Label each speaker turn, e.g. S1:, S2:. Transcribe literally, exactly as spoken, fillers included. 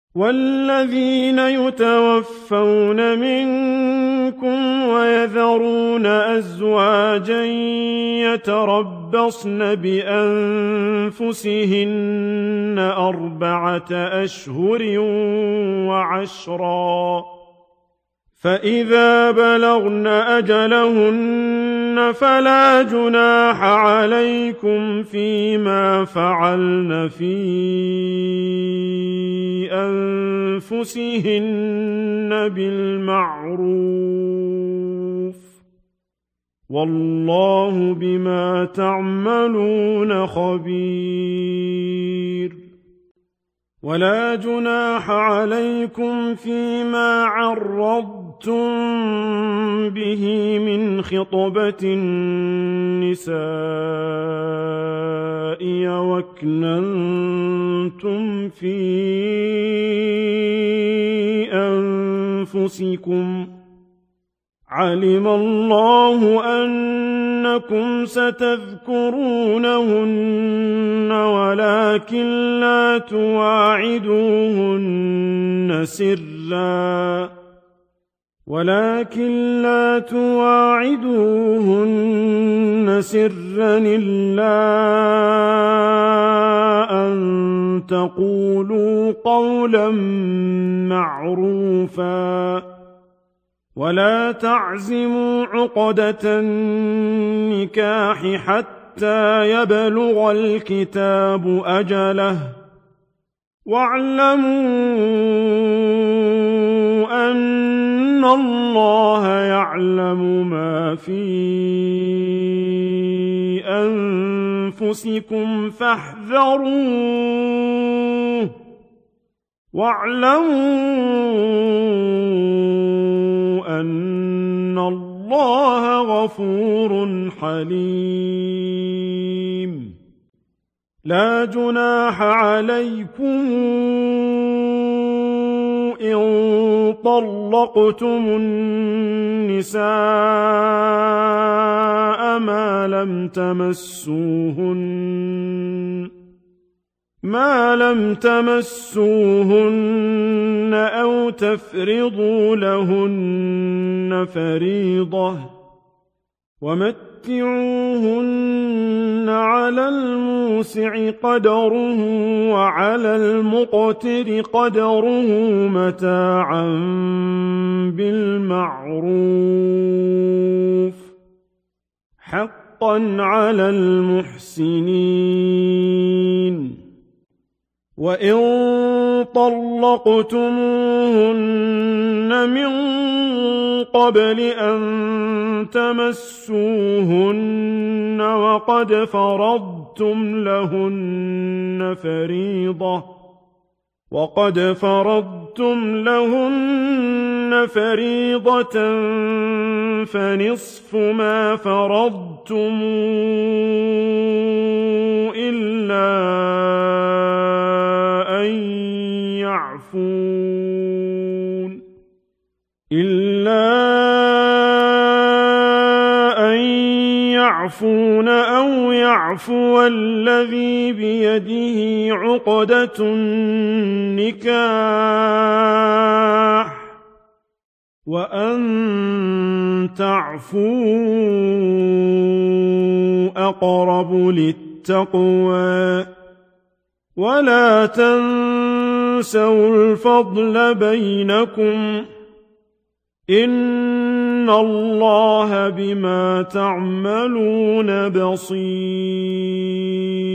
S1: والذين يتوفون منكم ويذرون أزواجا يتربصن بأنفسهن أربعة أشهر وعشرا فإذا بلغن أجلهن فلا جناح عليكم فيما فعلن في أنفسهن بالمعروف والله بما تعملون خبير ولا جناح عليكم فيما عرضتم به من خطبة النساء أو أكننتم في أنفسكم علم الله أنكم ستذكرونهن ولكن لا تواعدوهن سرا ولكن لا تواعدوهن سرا إلا أن تقولوا قولا معروفا ولا تعزموا عقدة النكاح حتى يبلغ الكتاب أجله واعلموا أن الله يعلم ما في أنفسكم فاحذروه واعلموا أن الله غفور حليم لا جناح عليكم إن طلقتم النساء ما لم تمسوهن ما لم تمسوهن أو تفرضوا لهن فريضة ومتعوهن على الموسع قدره وعلى المقتر قدره متاعا بالمعروف حقا على المحسنين وإن طلقتموهن من قبل أن تمسوهن وقد فرضتم لهن فريضة وقد فرضتم لهن فريضة فنصف ما فرضتم إلا أن يعفون إلا أن يعفون أو يعفو الذي بيده عقدة النكاح وأن تعفوا أقرب للتقوى ولا تنسوا الفضل بينكم إن الله بما تعملون بصير